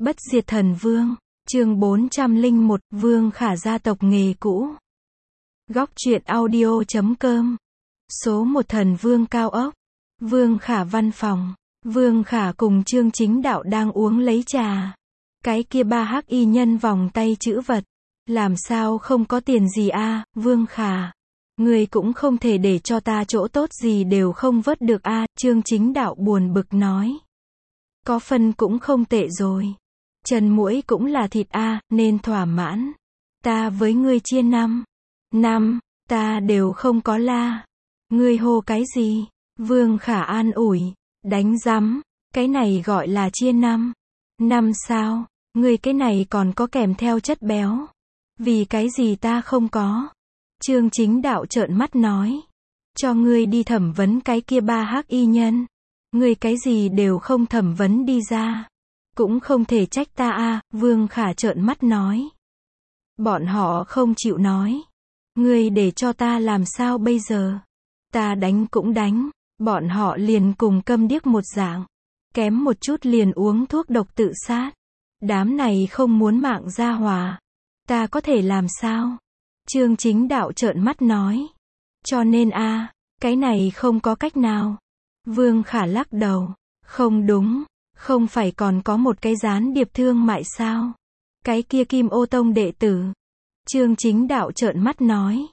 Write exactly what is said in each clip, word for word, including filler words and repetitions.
Bất diệt thần vương, chương bốn trăm lẻ một, Vương Khả gia tộc nghề cũ. Góc truyện audio chấm com. Số một thần vương cao ốc. Vương Khả văn phòng. Vương Khả cùng Trương Chính Đạo đang uống lấy trà. Cái kia ba hắc y nhân vòng tay chữ vật. Làm sao không có tiền gì a, Vương Khả. Người cũng không thể để cho ta chỗ tốt gì đều không vớt được a, Trương Chính Đạo buồn bực nói. Có phân cũng không tệ rồi. Trần muỗi cũng là thịt a, nên thỏa mãn. Ta với ngươi chia năm. Năm, ta đều không có la. Ngươi hô cái gì? Vương Khả an ủi. Đánh rắm, cái này gọi là chia năm. Năm sao? Ngươi cái này còn có kèm theo chất béo. Vì cái gì ta không có? Trương Chính Đạo trợn mắt nói. Cho ngươi đi thẩm vấn cái kia ba hắc y nhân. Ngươi cái gì đều không thẩm vấn đi ra. Cũng không thể trách ta a, Vương Khả trợn mắt nói. Bọn họ không chịu nói. Ngươi để cho ta làm sao bây giờ? Ta đánh cũng đánh. Bọn họ liền cùng câm điếc một dạng. Kém một chút liền uống thuốc độc tự sát. Đám này không muốn mạng ra hòa. Ta có thể làm sao? Trương Chính Đạo trợn mắt nói. Cho nên a, cái này không có cách nào. Vương Khả lắc đầu. Không đúng. Không phải còn có một cái gián điệp thương mại sao? Cái kia Kim Ô Tông đệ tử. Trương Chính Đạo trợn mắt nói.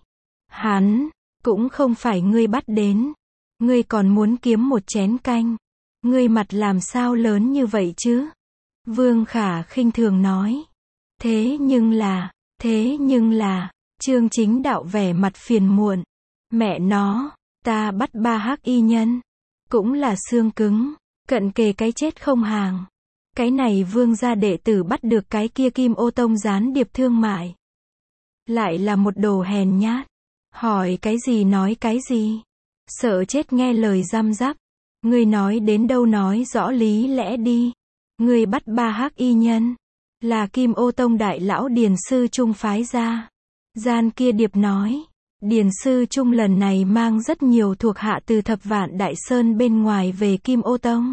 Hắn, cũng không phải ngươi bắt đến. Ngươi còn muốn kiếm một chén canh. Ngươi mặt làm sao lớn như vậy chứ? Vương Khả khinh thường nói. Thế nhưng là, thế nhưng là, Trương Chính Đạo vẻ mặt phiền muộn. Mẹ nó, ta bắt ba hắc y nhân. Cũng là xương cứng. Cận kề cái chết không hàng. Cái này Vương gia đệ tử bắt được cái kia Kim Ô Tông gián điệp thương mại. Lại là một đồ hèn nhát. Hỏi cái gì nói cái gì. Sợ chết nghe lời răm rắp. Ngươi nói đến đâu nói rõ lý lẽ đi. Ngươi bắt ba hắc y nhân. Là Kim Ô Tông đại lão Điền Sư Trung phái ra. Gian kia điệp nói. Điền Sư Trung lần này mang rất nhiều thuộc hạ từ Thập Vạn Đại Sơn bên ngoài về Kim Ô Tông.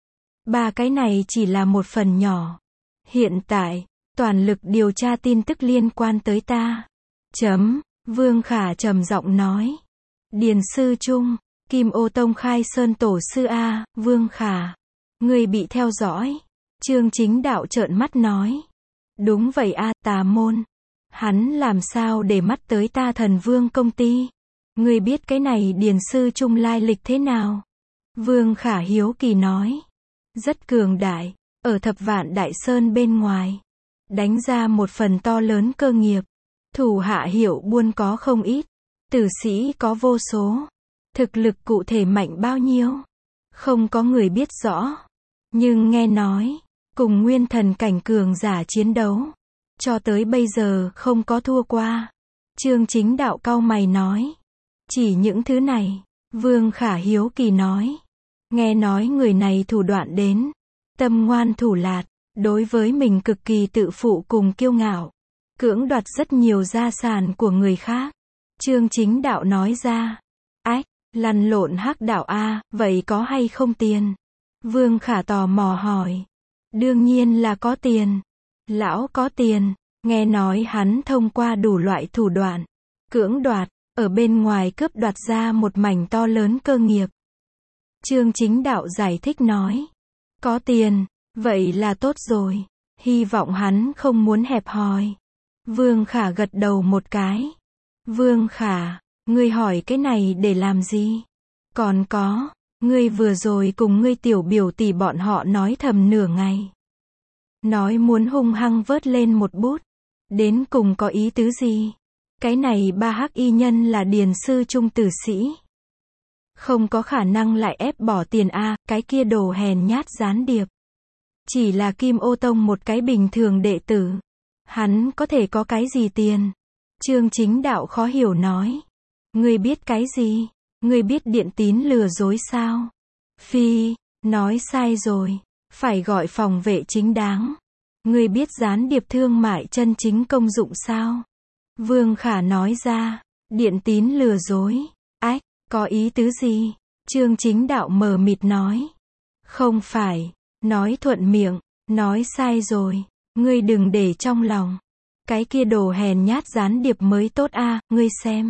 Ba cái này chỉ là một phần nhỏ. Hiện tại, toàn lực điều tra tin tức liên quan tới ta. Chấm, Vương Khả trầm giọng nói. Điền Sư Trung, Kim Ô Tông khai sơn tổ sư A, Vương Khả. Người bị theo dõi. Trương Chính Đạo trợn mắt nói. Đúng vậy a, tà môn. Hắn làm sao để mắt tới ta Thần Vương công ty? Ngươi biết cái này Điền Sư Trung lai lịch thế nào? Vương Khả hiếu kỳ nói. Rất cường đại, ở Thập Vạn Đại Sơn bên ngoài. Đánh ra một phần to lớn cơ nghiệp. Thủ hạ hiệu buôn có không ít. Tử sĩ có vô số. Thực lực cụ thể mạnh bao nhiêu? Không có người biết rõ. Nhưng nghe nói, cùng nguyên thần cảnh cường giả chiến đấu. Cho tới bây giờ không có thua qua. Trương Chính Đạo cau mày nói. Chỉ những thứ này, Vương Khả hiếu kỳ nói. Nghe nói người này thủ đoạn đến. Tâm ngoan thủ lạt, đối với mình cực kỳ tự phụ cùng kiêu ngạo. Cưỡng đoạt rất nhiều gia sản của người khác. Trương Chính Đạo nói ra. Ách, lăn lộn hắc đạo a, vậy có hay không tiền? Vương Khả tò mò hỏi. Đương nhiên là có tiền. Lão có tiền, nghe nói hắn thông qua đủ loại thủ đoạn, cưỡng đoạt, ở bên ngoài cướp đoạt ra một mảnh to lớn cơ nghiệp. Trương Chính Đạo giải thích nói. Có tiền, vậy là tốt rồi. Hy vọng hắn không muốn hẹp hòi. Vương Khả gật đầu một cái. Vương Khả, ngươi hỏi cái này để làm gì? Còn có, ngươi vừa rồi cùng ngươi tiểu biểu tỷ bọn họ nói thầm nửa ngày. Nói muốn hung hăng vớt lên một bút. Đến cùng có ý tứ gì? Cái này ba hắc y nhân là Điền Sư Trung tử sĩ. Không có khả năng lại ép bỏ tiền a, cái kia đồ hèn nhát gián điệp. Chỉ là Kim Ô Tông một cái bình thường đệ tử. Hắn có thể có cái gì tiền? Trương Chính Đạo khó hiểu nói. Ngươi biết cái gì? Ngươi biết điện tín lừa dối sao? Phi, nói sai rồi. Phải gọi phòng vệ chính đáng. Ngươi biết gián điệp thương mại chân chính công dụng sao? Vương Khả nói ra. Điện tín lừa dối. Ách, có ý tứ gì? Trương Chính Đạo mờ mịt nói. Không phải, nói thuận miệng. Nói sai rồi, ngươi đừng để trong lòng. Cái kia đồ hèn nhát gián điệp mới tốt a, ngươi xem.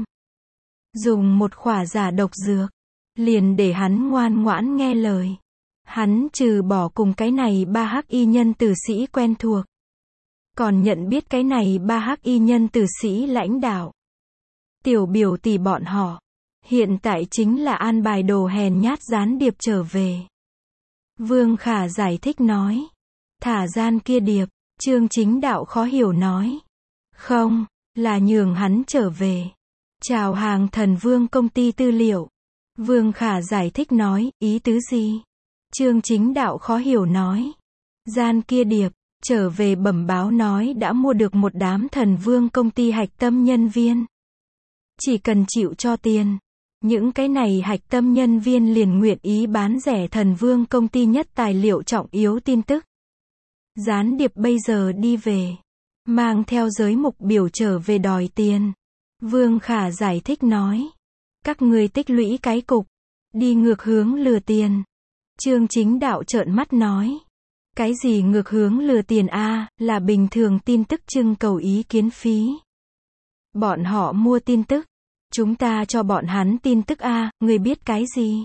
Dùng một khỏa giả độc dược, liền để hắn ngoan ngoãn nghe lời. Hắn trừ bỏ cùng cái này ba hắc y nhân tử sĩ quen thuộc, còn nhận biết cái này ba hắc y nhân tử sĩ lãnh đạo. Tiểu biểu tỷ bọn họ, hiện tại chính là an bài đồ hèn nhát gián điệp trở về. Vương Khả giải thích nói. Thả gian kia điệp, Trương Chính Đạo khó hiểu nói. Không, là nhường hắn trở về. Chào hàng Thần Vương công ty tư liệu. Vương Khả giải thích nói, ý tứ gì? Trương Chính Đạo khó hiểu nói. Gian kia điệp, trở về bẩm báo nói đã mua được một đám Thần Vương công ty hạch tâm nhân viên. Chỉ cần chịu cho tiền, những cái này hạch tâm nhân viên liền nguyện ý bán rẻ Thần Vương công ty nhất tài liệu trọng yếu tin tức. Gián điệp bây giờ đi về, mang theo giới mục biểu trở về đòi tiền. Vương Khả giải thích nói. Các ngươi tích lũy cái cục, đi ngược hướng lừa tiền. Trương Chính Đạo trợn mắt nói. Cái gì ngược hướng lừa tiền a, là bình thường tin tức trưng cầu ý kiến phí. Bọn họ mua tin tức, chúng ta cho bọn hắn tin tức a, ngươi biết cái gì?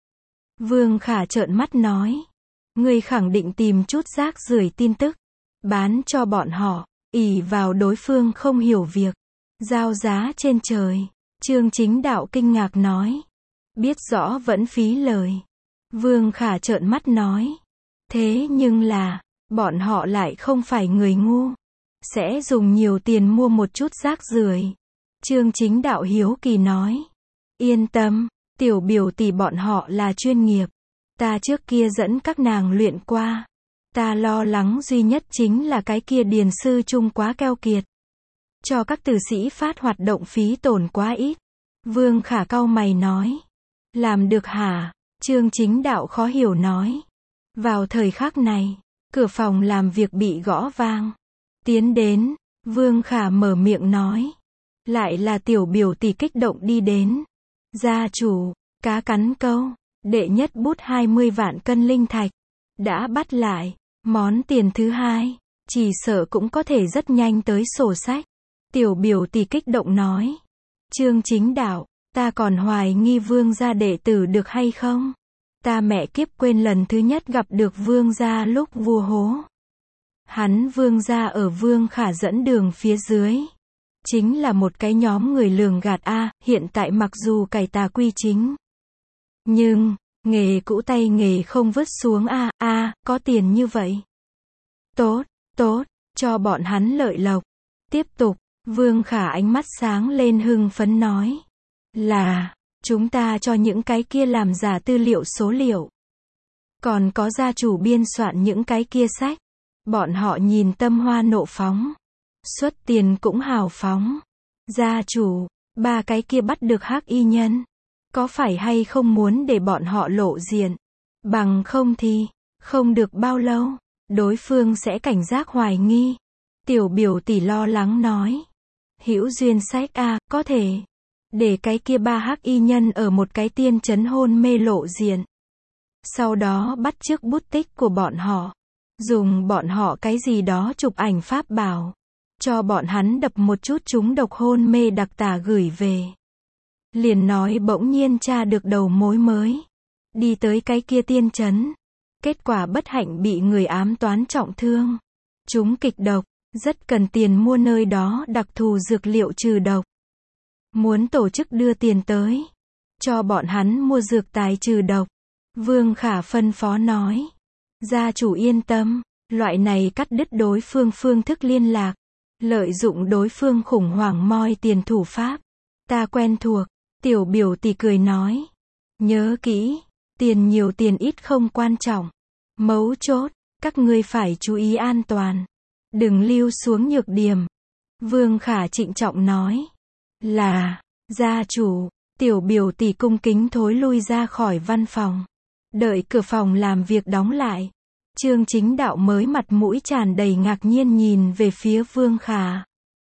Vương Khả trợn mắt nói. Ngươi khẳng định tìm chút rác rưởi tin tức, bán cho bọn họ, ỷ vào đối phương không hiểu việc, giao giá trên trời. Trương Chính Đạo kinh ngạc nói. Biết rõ vẫn phí lời. Vương Khả trợn mắt nói. Thế nhưng là, bọn họ lại không phải người ngu, sẽ dùng nhiều tiền mua một chút rác rưởi. Trương Chính Đạo hiếu kỳ nói. Yên tâm, tiểu biểu tỷ bọn họ là chuyên nghiệp. Ta trước kia dẫn các nàng luyện qua. Ta lo lắng duy nhất chính là cái kia điền sư chung quá keo kiệt. Cho các tử sĩ phát hoạt động phí tổn quá ít. Vương Khả cau mày nói. Làm được hả? Trương Chính Đạo khó hiểu nói. Vào thời khắc này, cửa phòng làm việc bị gõ vang. Tiến đến, Vương Khả mở miệng nói. Lại là tiểu biểu tỷ kích động đi đến. Gia chủ, cá cắn câu, đệ nhất bút hai mươi vạn cân linh thạch. Đã bắt lại, món tiền thứ hai, chỉ sợ cũng có thể rất nhanh tới sổ sách. Tiểu biểu tỷ kích động nói. Trương Chính Đạo, ta còn hoài nghi Vương gia đệ tử được hay không? Ta mẹ kiếp quên lần thứ nhất gặp được Vương gia lúc vua hố. Hắn Vương gia ở Vương Khả dẫn đường phía dưới. Chính là một cái nhóm người lường gạt a, hiện tại mặc dù cải tà quy chính. Nhưng, nghề cũ tay nghề không vứt xuống a, a, có tiền như vậy. Tốt, tốt, cho bọn hắn lợi lộc. Tiếp tục, Vương Khả ánh mắt sáng lên hưng phấn nói. Là, chúng ta cho những cái kia làm giả tư liệu số liệu. Còn có gia chủ biên soạn những cái kia sách. Bọn họ nhìn tâm hoa nộ phóng. Xuất tiền cũng hào phóng. Gia chủ, ba cái kia bắt được hắc y nhân. Có phải hay không muốn để bọn họ lộ diện? Bằng không thì, không được bao lâu, đối phương sẽ cảnh giác hoài nghi. Tiểu biểu tỷ lo lắng nói. Hữu duyên sách a, có thể. Để cái kia ba hắc y nhân ở một cái tiên trấn hôn mê lộ diện. Sau đó bắt chước bút tích của bọn họ. Dùng bọn họ cái gì đó chụp ảnh pháp bảo. Cho bọn hắn đập một chút chúng độc hôn mê đặc tả gửi về. Liền nói bỗng nhiên tra được đầu mối mới. Đi tới cái kia tiên trấn. Kết quả bất hạnh bị người ám toán trọng thương. Chúng kịch độc, rất cần tiền mua nơi đó đặc thù dược liệu trừ độc. Muốn tổ chức đưa tiền tới. Cho bọn hắn mua dược tài trừ độc. Vương Khả phân phó nói. Gia chủ yên tâm, loại này cắt đứt đối phương phương thức liên lạc. Lợi dụng đối phương khủng hoảng moi tiền thủ pháp. Ta quen thuộc, tiểu biểu tỷ cười nói. Nhớ kỹ, tiền nhiều tiền ít không quan trọng. Mấu chốt, các ngươi phải chú ý an toàn. Đừng lưu xuống nhược điểm. Vương Khả trịnh trọng nói. Là, gia chủ, tiểu biểu tỷ cung kính thối lui ra khỏi văn phòng. Đợi cửa phòng làm việc đóng lại. Trương Chính Đạo mới mặt mũi tràn đầy ngạc nhiên nhìn về phía Vương Khả.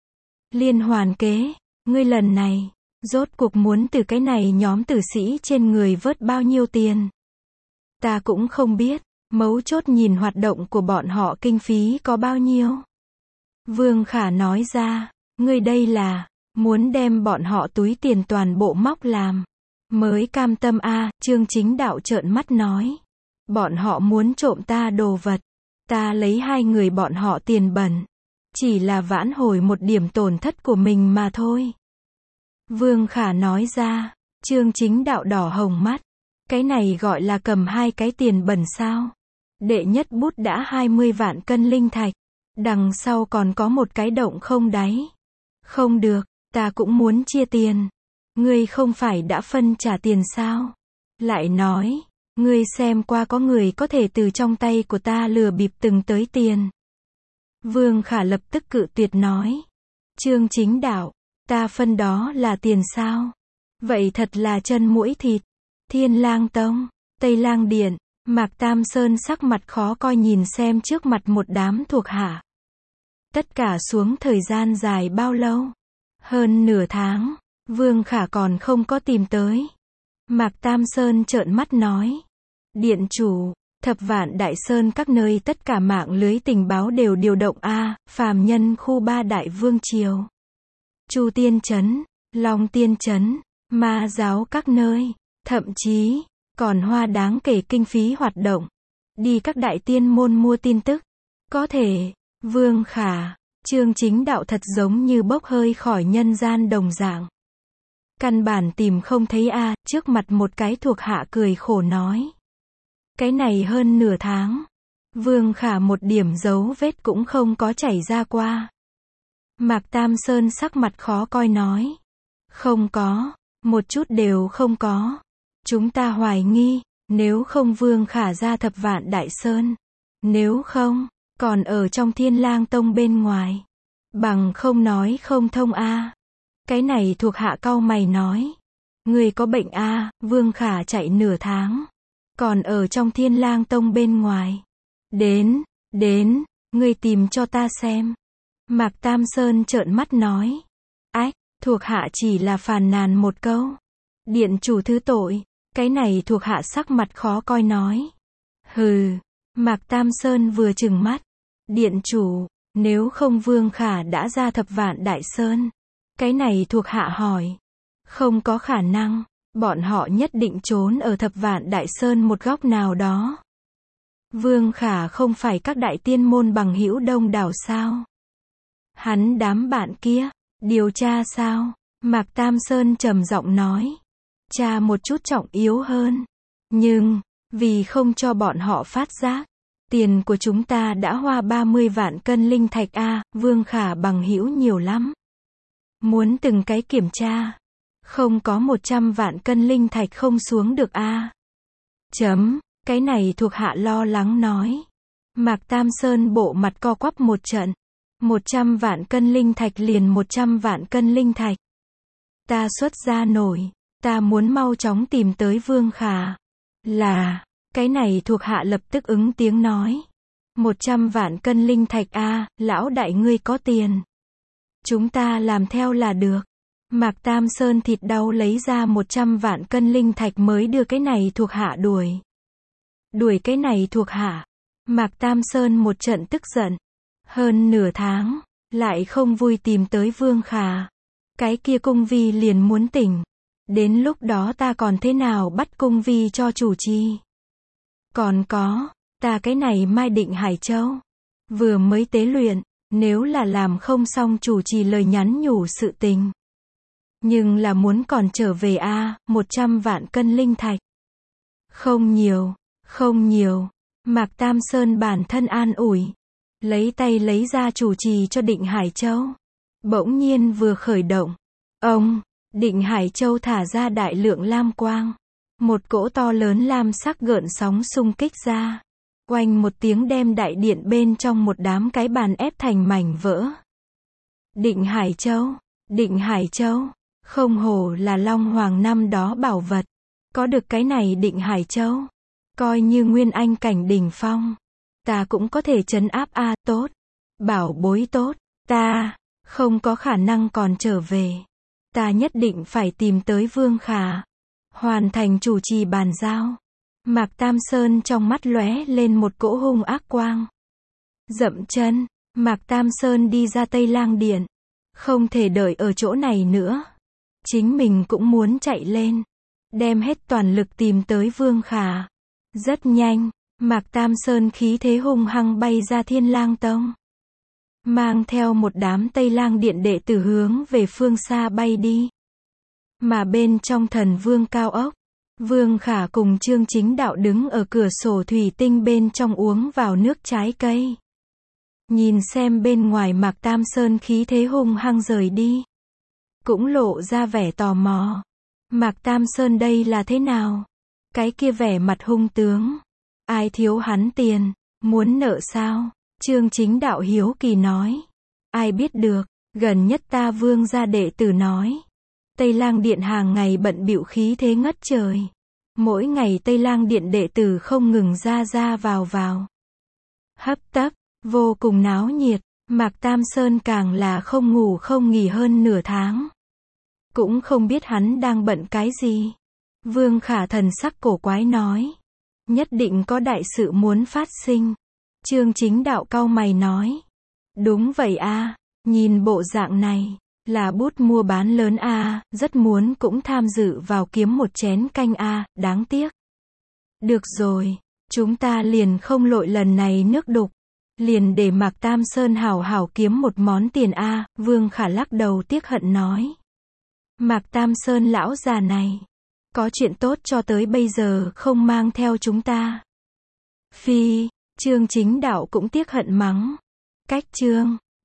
Liên hoàn kế, ngươi lần này, rốt cuộc muốn từ cái này nhóm tử sĩ trên người vớt bao nhiêu tiền? Ta cũng không biết, Mấu chốt nhìn hoạt động của bọn họ kinh phí có bao nhiêu. Vương Khả nói ra, ngươi đây là, muốn đem bọn họ túi tiền toàn bộ móc làm. Mới cam tâm a à, Trương Chính Đạo trợn mắt nói. Bọn họ muốn trộm ta đồ vật. Ta lấy hai người bọn họ tiền bẩn. Chỉ là vãn hồi một điểm tổn thất của mình mà thôi. Vương Khả nói ra, Trương Chính Đạo đỏ hồng mắt. Cái này gọi là cầm hai cái tiền bẩn sao? Đệ nhất bút đã hai mươi vạn cân linh thạch. Đằng sau còn có một cái động không đáy. Không được, ta cũng muốn chia tiền. Ngươi không phải đã phân trả tiền sao? Lại nói, ngươi xem qua có người có thể từ trong tay của ta lừa bịp từng tới tiền. Vương Khả lập tức cự tuyệt nói. Trương Chính Đạo, ta phân đó là tiền sao? Vậy thật là chân mũi thịt. Thiên Lang Tông, Tây Lang Điện, Mạc Tam Sơn sắc mặt khó coi nhìn xem trước mặt một đám thuộc hạ. Tất cả xuống thời gian dài bao lâu? Hơn nửa tháng, Vương Khả còn không có tìm tới. Mạc Tam Sơn trợn mắt nói. Điện chủ, Thập Vạn Đại Sơn các nơi tất cả mạng lưới tình báo đều điều động A, phàm nhân khu ba Đại Vương Triều. Chu Tiên Trấn, Long Tiên Trấn, Ma Giáo các nơi, thậm chí, còn hoa đáng kể kinh phí hoạt động. Đi các đại tiên môn mua tin tức. Có thể, Vương Khả, Trương Chính Đạo thật giống như bốc hơi khỏi nhân gian đồng dạng. Căn bản tìm không thấy a à, trước mặt một cái thuộc hạ cười khổ nói. Cái này hơn nửa tháng. Vương Khả một điểm dấu vết cũng không có chảy ra qua. Mạc Tam Sơn sắc mặt khó coi nói. Không có, một chút đều không có. Chúng ta hoài nghi, nếu không Vương Khả ra Thập Vạn Đại Sơn. Nếu không, còn ở trong Thiên Lang Tông bên ngoài. Bằng không nói không thông a à. Cái này thuộc hạ cau mày nói. Người có bệnh a à, Vương Khả chạy nửa tháng. Còn ở trong Thiên Lang Tông bên ngoài. Đến, đến, ngươi tìm cho ta xem. Mạc Tam Sơn trợn mắt nói. Ách, thuộc hạ chỉ là phàn nàn một câu. Điện chủ thứ tội. Cái này thuộc hạ sắc mặt khó coi nói. Hừ, Mạc Tam Sơn vừa trừng mắt. Điện chủ, nếu không Vương Khả đã ra Thập Vạn Đại Sơn. Cái này thuộc hạ hỏi. Không có khả năng, bọn họ nhất định trốn ở Thập Vạn Đại Sơn một góc nào đó. Vương Khả không phải các đại tiên môn bằng hữu đông đảo sao? Hắn đám bạn kia, điều tra sao? Mạc Tam Sơn trầm giọng nói. Tra một chút trọng yếu hơn. Nhưng, vì không cho bọn họ phát giác, tiền của chúng ta đã hoa ba mươi vạn cân linh thạch a à, Vương Khả bằng hữu nhiều lắm. Muốn từng cái kiểm tra. Không có một trăm vạn cân linh thạch không xuống được a à. Chấm, cái này thuộc hạ lo lắng nói. Mạc Tam Sơn bộ mặt co quắp một trận. một trăm vạn cân linh thạch liền một trăm vạn cân linh thạch. Ta xuất ra nổi. Ta muốn mau chóng tìm tới Vương Khả. Là, cái này thuộc hạ lập tức ứng tiếng nói. một trăm vạn cân linh thạch a à, lão đại ngươi có tiền. Chúng ta làm theo là được. Mạc Tam Sơn thịt đau lấy ra một trăm vạn cân linh thạch mới đưa cái này thuộc hạ đuổi. Đuổi cái này thuộc hạ. Mạc Tam Sơn một trận tức giận. Hơn nửa tháng, lại không vui tìm tới Vương Khả. Cái kia cung vi liền muốn tỉnh. Đến lúc đó ta còn thế nào bắt cung vi cho chủ trì. Còn có, ta cái này Mai Định Hải Châu. Vừa mới tế luyện, nếu là làm không xong chủ trì lời nhắn nhủ sự tình. Nhưng là muốn còn trở về a à, một trăm vạn cân linh thạch. Không nhiều, không nhiều. Mạc Tam Sơn bản thân an ủi. Lấy tay lấy ra chủ trì cho Định Hải Châu. Bỗng nhiên vừa khởi động. Ông, Định Hải Châu thả ra đại lượng lam quang. Một cỗ to lớn lam sắc gợn sóng xung kích ra. Oanh một tiếng đem đại điện bên trong một đám cái bàn ép thành mảnh vỡ. Định Hải Châu, Định Hải Châu, không hổ là Long Hoàng năm đó bảo vật. Có được cái này Định Hải Châu, coi như nguyên anh cảnh đỉnh phong. Ta cũng có thể trấn áp a à, tốt. Bảo bối tốt, ta, không có khả năng còn trở về. Ta nhất định phải tìm tới Vương Khả. Hoàn thành chủ trì bàn giao. Mạc Tam Sơn trong mắt lóe lên một cỗ hung ác quang. Dậm chân, Mạc Tam Sơn đi ra Tây Lang Điện. Không thể đợi ở chỗ này nữa. Chính mình cũng muốn chạy lên. Đem hết toàn lực tìm tới Vương Khả. Rất nhanh, Mạc Tam Sơn khí thế hung hăng bay ra Thiên Lang Tông. Mang theo một đám Tây Lang Điện đệ tử hướng về phương xa bay đi. Mà bên trong Thần Vương cao ốc, Vương Khả cùng Chương Chính Đạo đứng ở cửa sổ thủy tinh bên trong uống vào nước trái cây. Nhìn xem bên ngoài Mạc Tam Sơn khí thế hung hăng rời đi. Cũng lộ ra vẻ tò mò. Mạc Tam Sơn đây là thế nào? Cái kia vẻ mặt hung tướng. Ai thiếu hắn tiền? Muốn nợ sao? Chương Chính Đạo hiếu kỳ nói. Ai biết được, gần nhất ta Vương gia đệ tử nói. Tây Lang Điện hàng ngày bận bịu khí thế ngất trời. Mỗi ngày Tây Lang Điện đệ tử không ngừng ra ra vào vào. Hấp tấp, vô cùng náo nhiệt, Mạc Tam Sơn càng là không ngủ không nghỉ hơn nửa tháng. Cũng không biết hắn đang bận cái gì. Vương Khả thần sắc cổ quái nói. Nhất định có đại sự muốn phát sinh. Chương Chính Đạo cau mày nói. Đúng vậy a, nhìn bộ dạng này, là bút mua bán lớn a, rất muốn cũng tham dự vào kiếm một chén canh a, đáng tiếc. Được rồi, chúng ta liền không lội lần này nước đục. Liền để Mạc Tam Sơn hảo hảo kiếm một món tiền a, Vương Khả lắc đầu tiếc hận nói. Mạc Tam Sơn lão già này, có chuyện tốt cho tới bây giờ không mang theo chúng ta. Phi, Chương Chính Đạo cũng tiếc hận mắng. Cách chương